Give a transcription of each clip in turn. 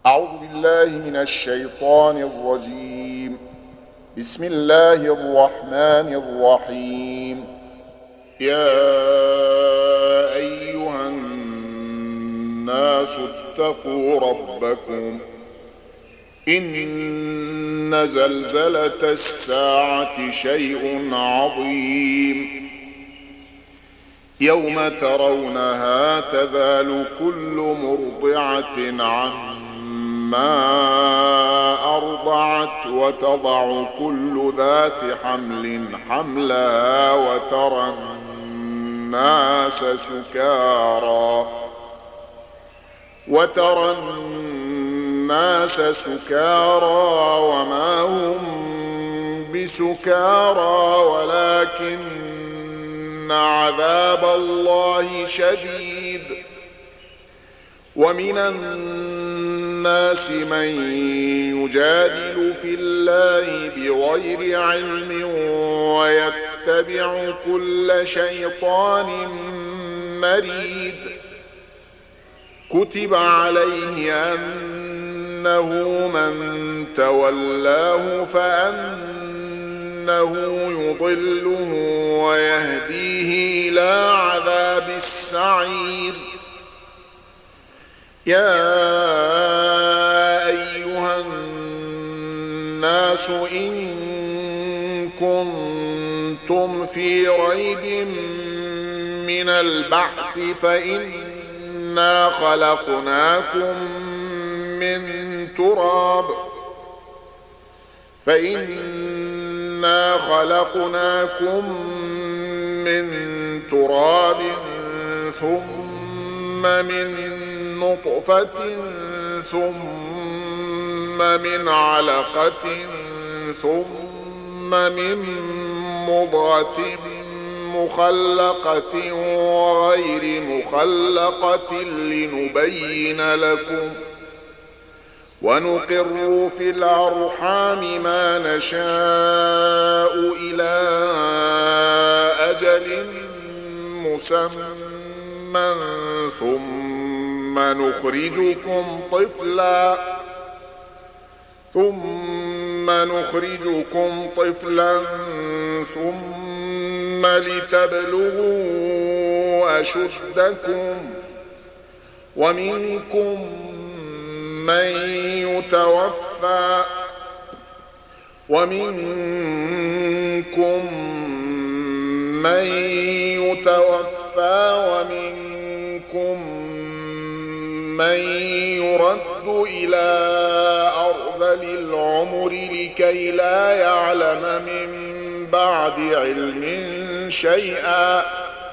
أعوذ بالله من الشيطان الرجيم. بسم الله الرحمن الرحيم. يا أيها الناس اتقوا ربكم إن زلزلة الساعة شيء عظيم يوم ترونها تذهل كل مرضعة عما أرضعت وتضع كل ذات حمل حملها وترى الناس سكارى وما هم بسكارى ولكن عذاب الله شديد. ومن الناس من يجادل في الله بغير علم ويتبع كل شيطان مريد. كتب عليه أنه من تولاه فأنه يضله ويهديه إلى عذاب السعير. يا أيها الناس إن كنتم في ريب من البعث فإنا خلقناكم من تراب ثم من نطفة ثم من علقة ثم من مضغة مخلقة وغير مخلقة لنبين لكم ونقر في الأرحام ما نشاء إلى أجل مسمى ثم نخرجكم طفلا ثم لتبلغوا أشدكم ومنكم من يتوفى ومنكم من يرد إلى أرذل العمر لكي لا يعلم من بعد علم شيئا.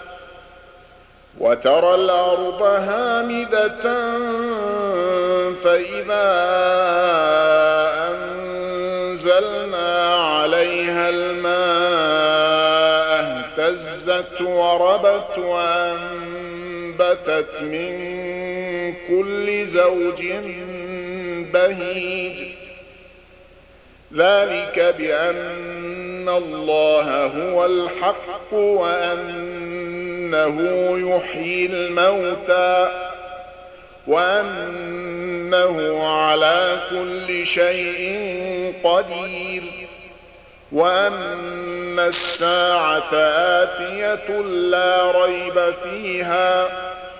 وترى الأرض هامدة فإذا أنزلنا عليها الماء اهتزت وربت وأنبتت من كل زوج بهيج. ذلك بأن الله هو الحق وأنه يحيي الموتى وأنه على كل شيء قدير وأن الساعة آتية لا ريب فيها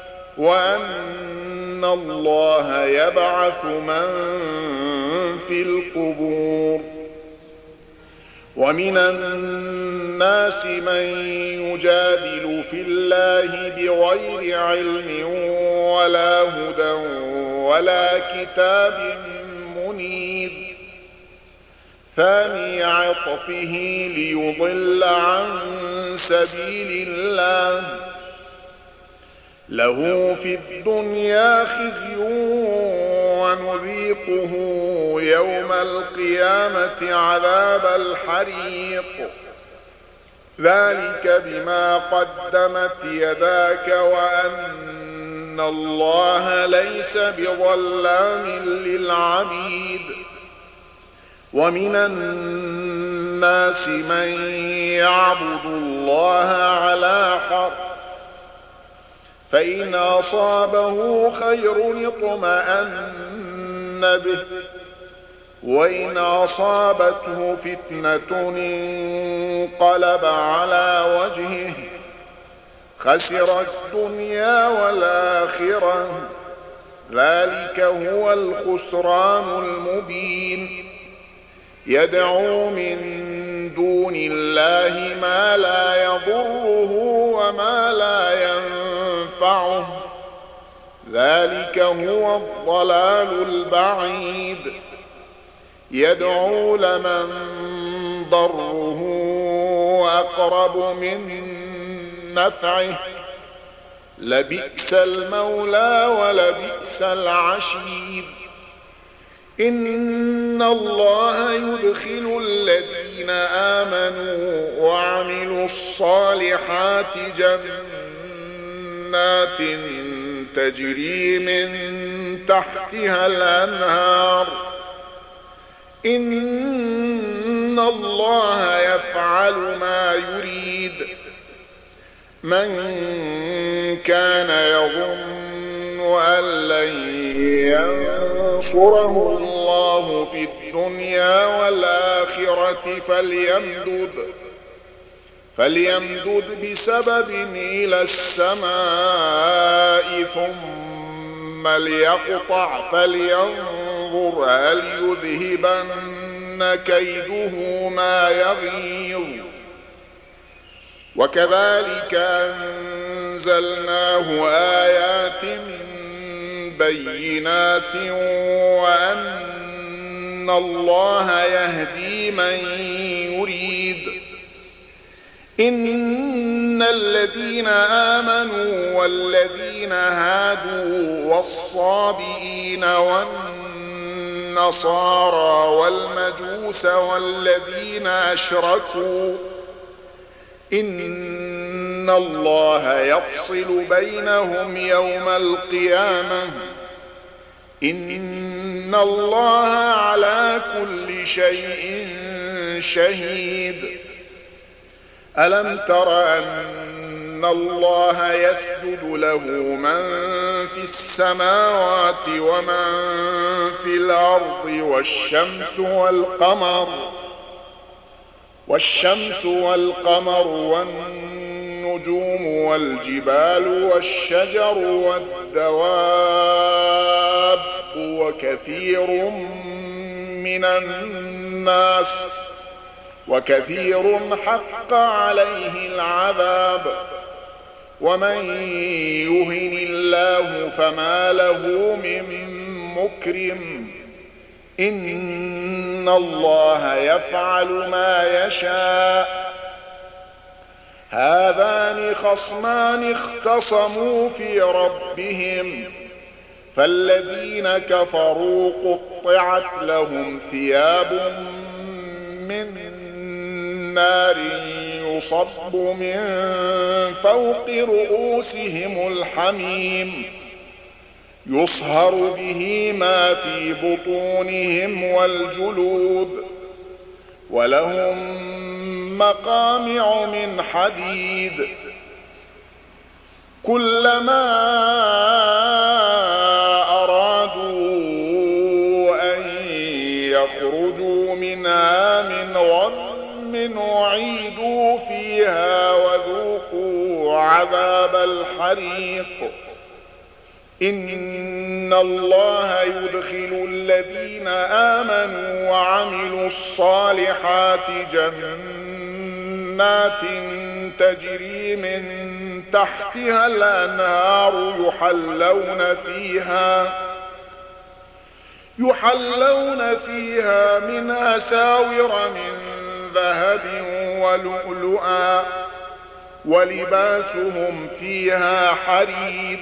وأن الله يبعث من في القبور. ومن الناس من يجادل في الله بغير علم ولا هدى ولا كتاب منير. ثاني عطفه ليضل عن سبيل الله له في الدنيا خزي ونذيقه يوم القيامة عذاب الحريق. ذلك بما قدمت يداك وأن الله ليس بظلام للعبيد. ومن الناس من يعبد الله على حرف فإن أصابه خير اطمأن به، وإن أصابته فتنة انقلب على وجهه خسر الدنيا والآخرة، ذلك هو الخسران المبين. يدعو من دون الله ما لا يضره وما لا ينفعه، ذلك هو الضلال البعيد. يدعو لمن ضره أقرب من نفعه، لبئس المولى ولبئس العشير. إن الله يدخل الذين آمنوا وعملوا الصالحات جنات تجري من تحتها الأنهار، إن الله يفعل ما يريد. من كان يظن أن لن ينصره الله في الدنيا والآخرة فليمدد بسبب إلى السماء ثم ليقطع فلينظر هل يذهبن كيده ما يغيظ. وكذلك أنزلناه آيات بينات وأن الله يهدي من يريد. إن الذين آمنوا والذين هادوا والصابئين والنصارى والمجوس والذين أشركوا إن الله يفصل بينهم يوم القيامة، إن الله على كل شيء شهيد. ألم تر أن الله يسجد له من في السماوات ومن في الأرض والشمس والقمر والنجوم والجبال والشجر والدواب وكثير حق عليه العذاب. ومن يهن الله فما له من مكرم، إن الله يفعل ما يشاء. هذان خصمان اختصموا في ربهم، فالذين كفروا قطعت لهم ثياب من نار يصب من فوق رؤوسهم الحميم، يصهر به ما في بطونهم والجلود، ولهم مقامع من حديد. كلما أرادوا أن يخرجوا منها من غم أعيدوا فيها وذوقوا عذاب الحريق. إن الله يدخل الذين آمنوا وعملوا الصالحات جنات تجري من تحتها الأنهار يحلون فيها من أساور من ذهب ولؤلؤا، ولباسهم فيها حرير.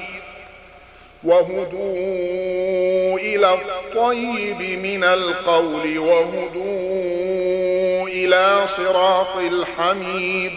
وهدوا إلى الطيب من القول وهدوا إلى صراط الحميد.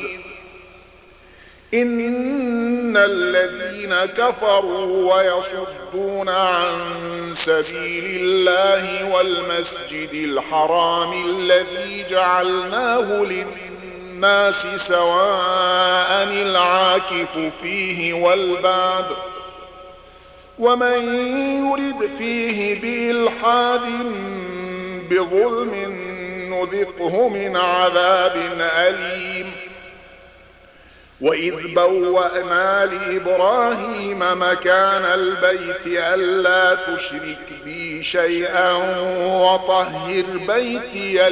إن الذين كفروا ويصدون عن سبيل الله والمسجد الحرام الذي جعلناه للناس سواء العاكف فيه والباد ومن يرد فيه بإلحاد بظلم نذقه من عذاب أليم. وإذ بوأنا لإبراهيم مكان البيت ألا تشرك بي شيئا وطهر بيتي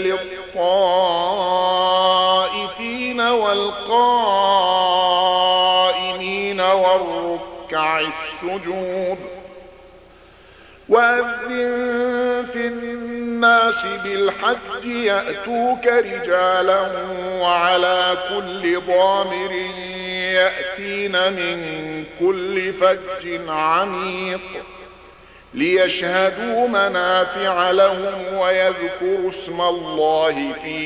للطائفين والقائمين والركع السجود. وأذن في الناس بالحج يأتوك رجالا وعلى كل ضامر يأتين من كل فج عميق ليشهدوا منافع لهم ويذكروا اسم الله في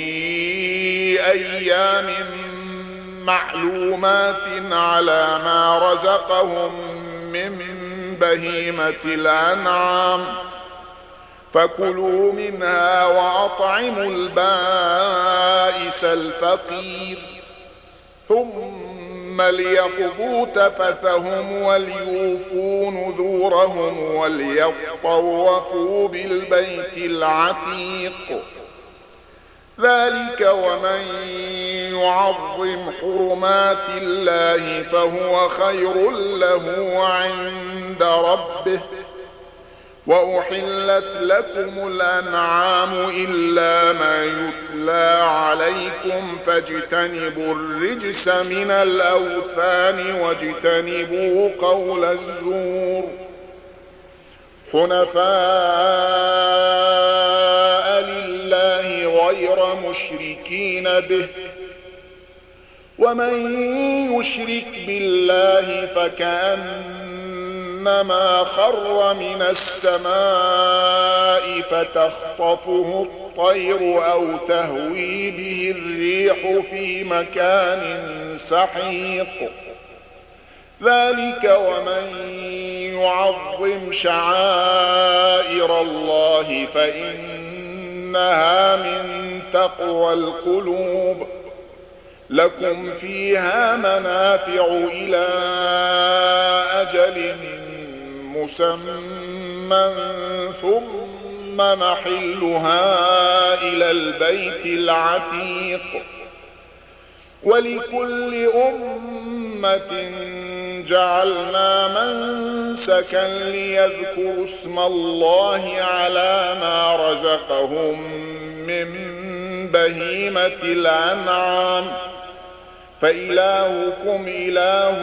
أيام معلومات على ما رزقهم من بهيمة الأنعام فكلوا منها وأطعموا البائس الفقير ثم ليقضوا تفثهم وليوفوا نذورهم وليطوفوا بالبيت العتيق. ذلك ومن يعظم حرمات الله فهو خير له عند ربه. وأحلت لكم الأنعام إلا ما يتلى عليكم فاجتنبوا الرجس من الأوثان واجتنبوا قول الزور حنفاء لله غير مشركين به. ومن يشرك بالله فكأنما خر من السماء فتخطفه الطير أو تهوي به الريح في مكان سحيق. ذلك ومن يعظم شعائر الله فإنها من تقوى القلوب. لكم فيها منافع إلى أجل مسمى ثم محلها إلى البيت العتيق. ولكل أمة جعلنا منسكا ليذكروا اسم الله على ما رزقهم من بهيمة الأنعام فإلهكم إله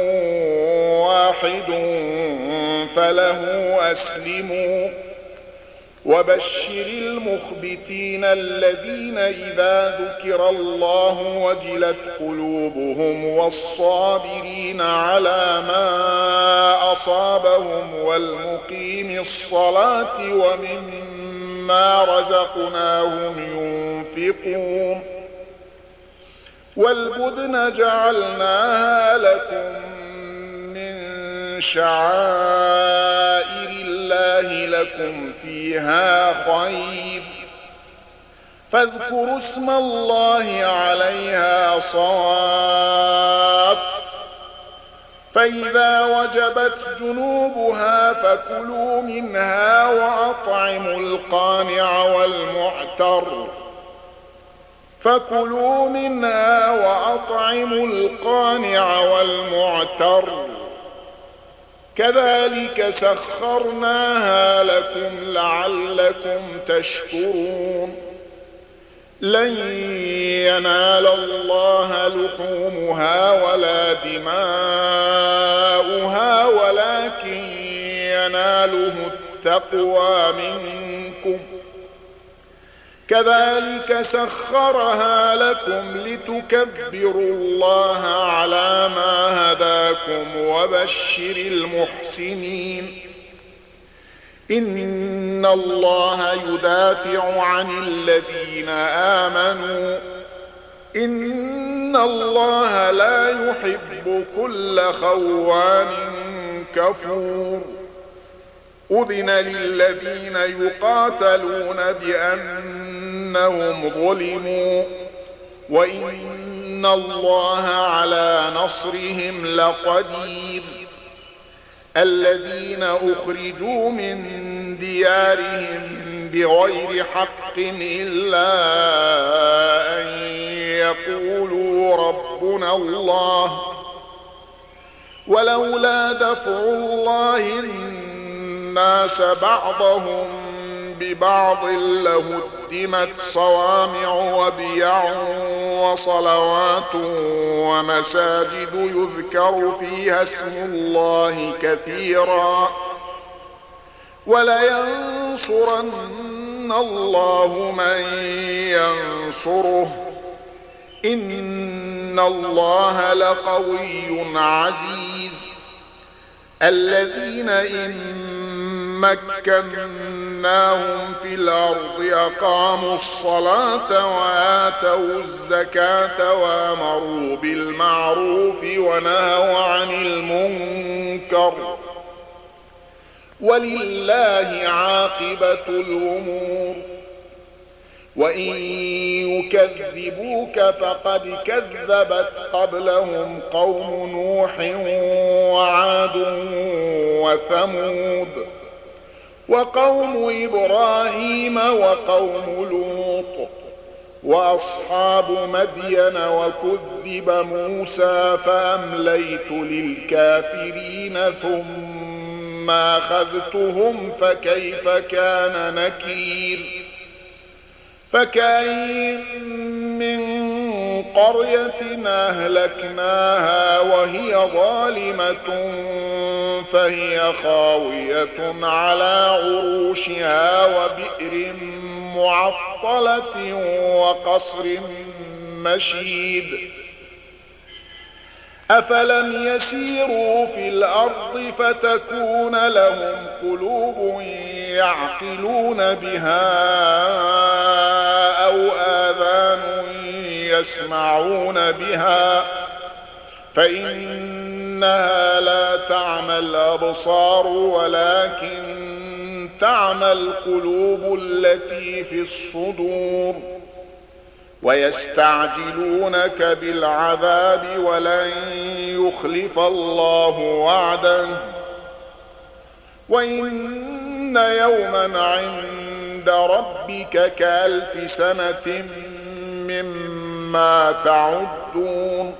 واحد فله أسلموا. وبشر المخبتين الذين إذا ذكر الله وجلت قلوبهم والصابرين على ما أصابهم والمقيم الصلاة ومما رزقناهم ينفقون. والبدن جعلناها لكم من شعائر الله لكم فيها خير فاذكروا اسم الله عليها صواف. فإذا وجبت جنوبها فكلوا منها وأطعموا القانع والمعتر كذلك سخرناها لكم لعلكم تشكرون. لن ينال الله لحومها ولا دماؤها ولكن يناله التقوى منكم. كذلك سخرها لكم لتكبروا الله على ما هداكم وبشر المحسنين. إن الله يدافع عن الذين آمنوا إن الله لا يحب كل خوان كفور. أذن للذين يقاتلون بأنهم ظلموا وإن الله على نصرهم لقدير. الذين أخرجوا من ديارهم بغير حق إلا أن يقولوا ربنا الله ولولا دفع الله الناس بعضهم ببعض لهدمت صوامع وبيع وصلوات ومساجد يذكر فيها اسم الله كثيرا ولينصرن الله من ينصره إن الله لقوي عزيز. الذين إن مكناهم في الأرض أقاموا الصلاة وآتوا الزكاة وأمروا بالمعروف ونهوا عن المنكر ولله عاقبة الأمور. وإن يكذبوك فقد كذبت قبلهم قوم نوح وعاد وثمود وقوم إبراهيم وقوم لوط وأصحاب مدين وكذب موسى فأمليت للكافرين ثم أخذتهم فكيف كان نكير. فكأين من قرية أهلكناها وهي ظالمة فهي خاوية على عروشها وبئر معطلة وقصر مشيد. أفلم يسيروا في الأرض فتكون لهم قلوب يعقلون بها أو آذان يسمعون بها فإنها لا تعمى الأبصار ولكن تعمى القلوب التي في الصدور. ويستعجلونك بالعذاب ولن يخلف الله وعده وإن يوما عند ربك كألف سنة مما تعدون.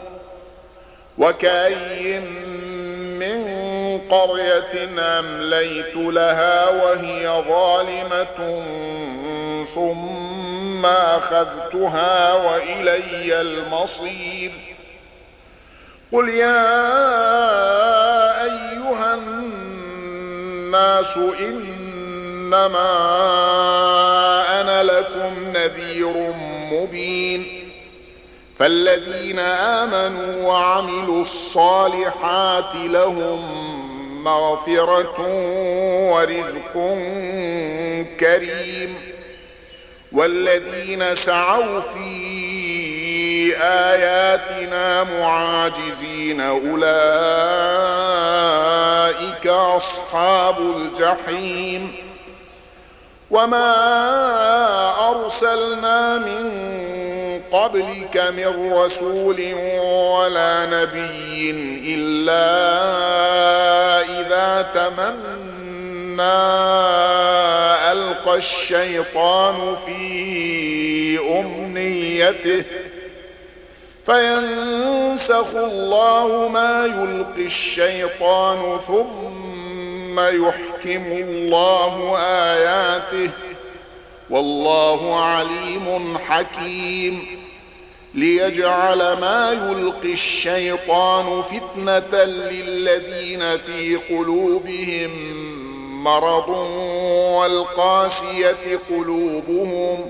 وكأي من قرية أمليت لها وهي ظالمة ثم أخذتها وإلي المصير. قل يا أيها الناس إنما أنا لكم نذير مبين. فالذين آمنوا وعملوا الصالحات لهم مغفرة ورزق كريم. والذين سعوا في آياتنا معاجزين أولئك أصحاب الجحيم. وما أرسلنا من قبلك من رسول ولا نبي إلا إذا تمنى ألقى الشيطان في أمنيته فينسخ الله ما يلقي الشيطان ثم يحكم الله آياته والله عليم حكيم. ليجعل ما يلقي الشيطان فتنة للذين في قلوبهم مرض والقاسية قلوبهم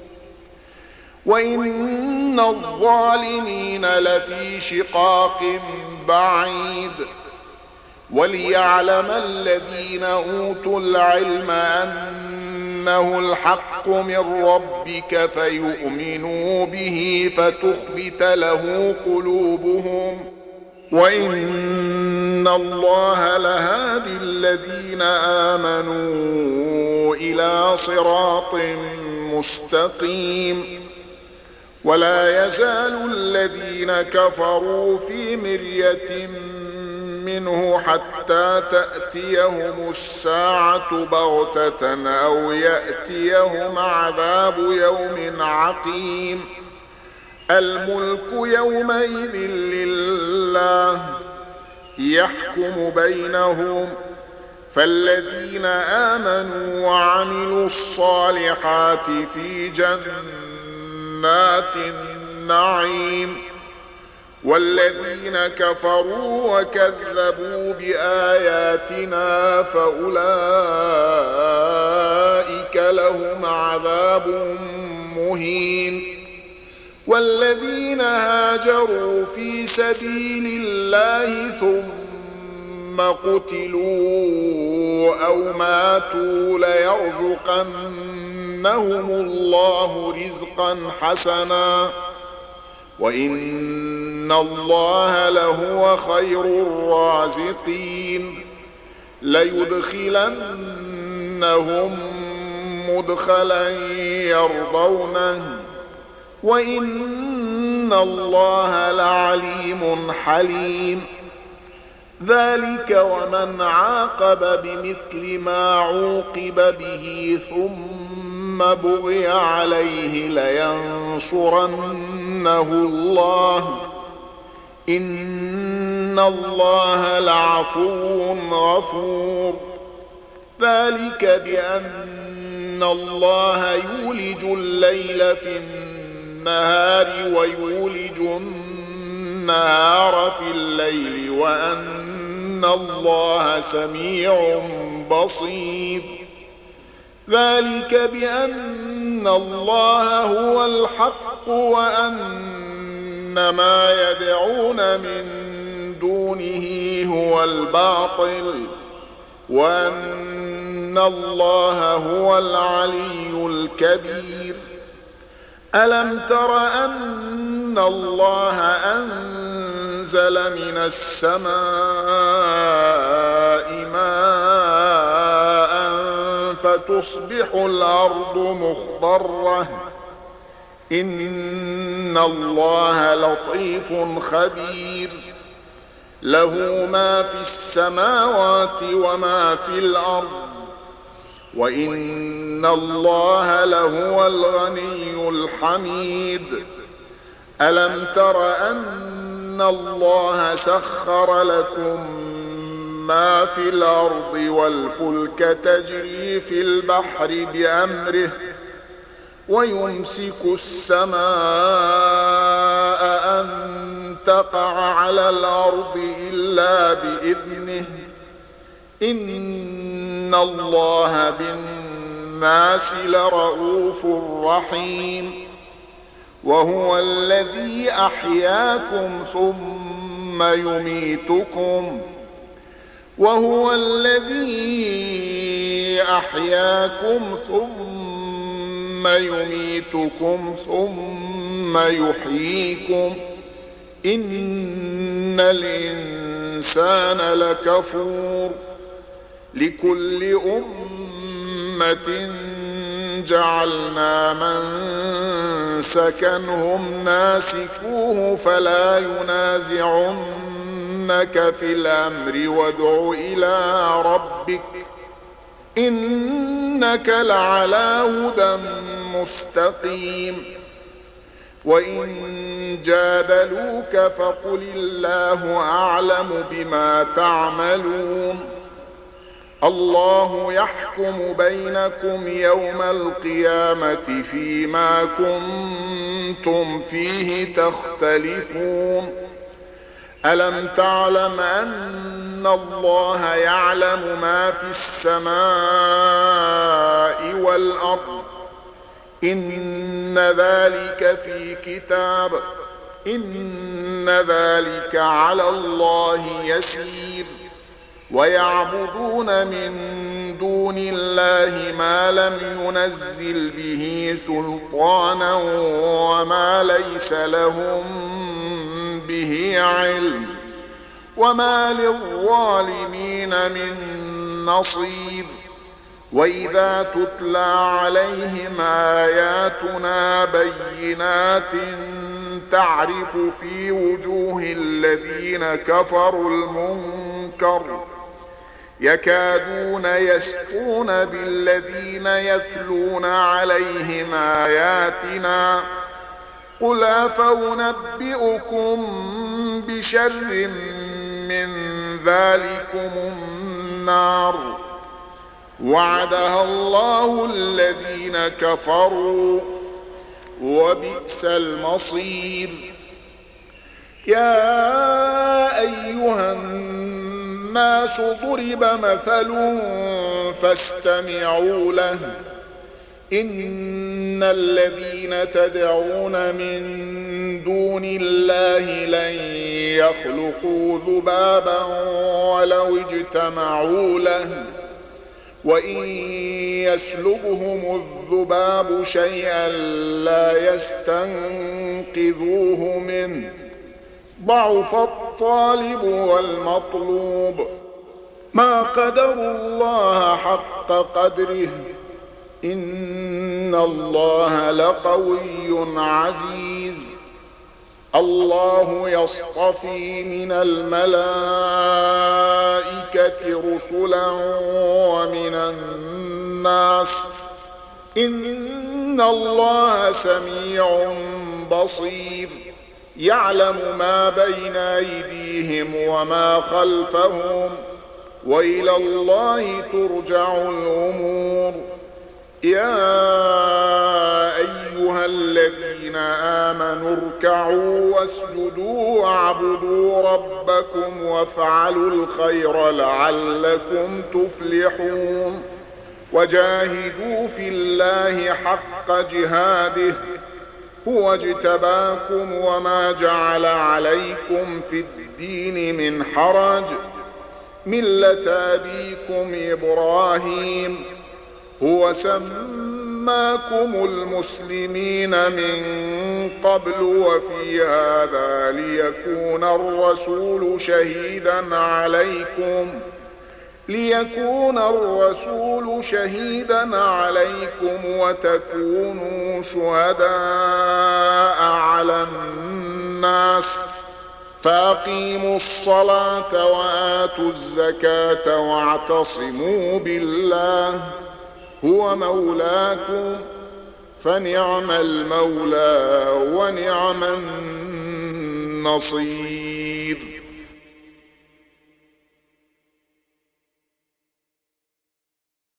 وإن الظالمين لفي شقاق بعيد. وليعلم الذين أوتوا العلم أنه الحق من ربك فيؤمنوا به فتخبت له قلوبهم وإن الله لهادي الذين آمنوا إلى صراط مستقيم. ولا يزال الذين كفروا في مرية منه حتى تأتيهم الساعة بغتة أو يأتيهم عذاب يوم عقيم. الملك يومئذ لله يحكم بينهم، فالذين آمنوا وعملوا الصالحات في جنات النعيم، والذين كفروا وكذبوا بآياتنا فأولئك لهم عذاب مهين. والذين هاجروا في سبيل الله ثم قتلوا أو ماتوا ليرزقنهم الله رزقا حسنا وإن الله لهو خير الرازقين. ليدخلنهم مدخلا يرضونه وإن الله لعليم حليم. ذلك ومن عاقب بمثل ما عوقب به ثم بغي عليه لينصرنه الله إن الله لعفو غفور. ذلك بأن الله يولج الليل في النهار ويولج النهار في الليل وأن الله سميع بصير. ذلك بأن الله هو الحق وأن ما يدعون من دونه هو الباطل وأن الله هو العلي الكبير. ألم تر أن الله أنزل من السماء ماء فتصبح الأرض مخضرة إن الله لطيف خبير. له ما في السماوات وما في الأرض وإن الله لهو الغني الحميد. ألم تر أن الله سخر لكم ما في الأرض والفلك تجري في البحر بأمره ويمسك السماء أن تقع على الأرض إلا بإذنه إن الله بالناس لرؤوف رحيم. وهو الذي أحياكم ثم يميتكم ثم يحييكم إن الإنسان لكفور. لكل أمة جعلنا منسكا هم ناسكوه فلا ينازعنك في الأمر وادع إلى ربك إنك لعلى هدى مستقيم. وإن جادلوك فقل الله أعلم بما تعملون. الله يحكم بينكم يوم القيامة فيما كنتم فيه تختلفون. ألم تعلم أن الله يعلم ما في السماء والأرض إن ذلك في كتاب إن ذلك على الله يسير. ويعبدون من دون الله ما لم ينزل به سلطانا وما ليس لهم به علم وما للظالمين من نصير. وإذا تتلى عليهم آياتنا بينات تعرف في وجوه الذين كفروا المنكر يكادون يسطون بالذين يتلون عليهم آياتنا قل أفأنبئكم بشر من ذلكم النار وعدها الله الذين كفروا وبئس المصير. يا أيها الناس ضرب مثل فاستمعوا له إن الذين تدعون من دون الله لن يخلقوا ذبابا ولو اجتمعوا له وإن يسلبهم الذباب شيئا لا يستنقذوه منه ضعف الطالب والمطلوب. ما قدروا الله حق قدره إن الله لقوي عزيز. الله يصطفي من الملائكة رسلا ومن الناس إن الله سميع بصير. يعلم ما بين أيديهم وما خلفهم وإلى الله ترجع الأمور. يا أيها الذين آمنوا اركعوا واسجدوا واعبدوا ربكم وافعلوا الخير لعلكم تفلحون. وجاهدوا في الله حق جهاده هو اجتباكم وما جعل عليكم في الدين من حرج ملة أبيكم إبراهيم هو سماكم المسلمين من قبل وفي هذا ليكون الرسول شهيدا عليكم وتكونوا شهداء على الناس فأقيموا الصلاة وآتوا الزكاة واعتصموا بالله هو مولاكم فنعم المولى ونعم النصير.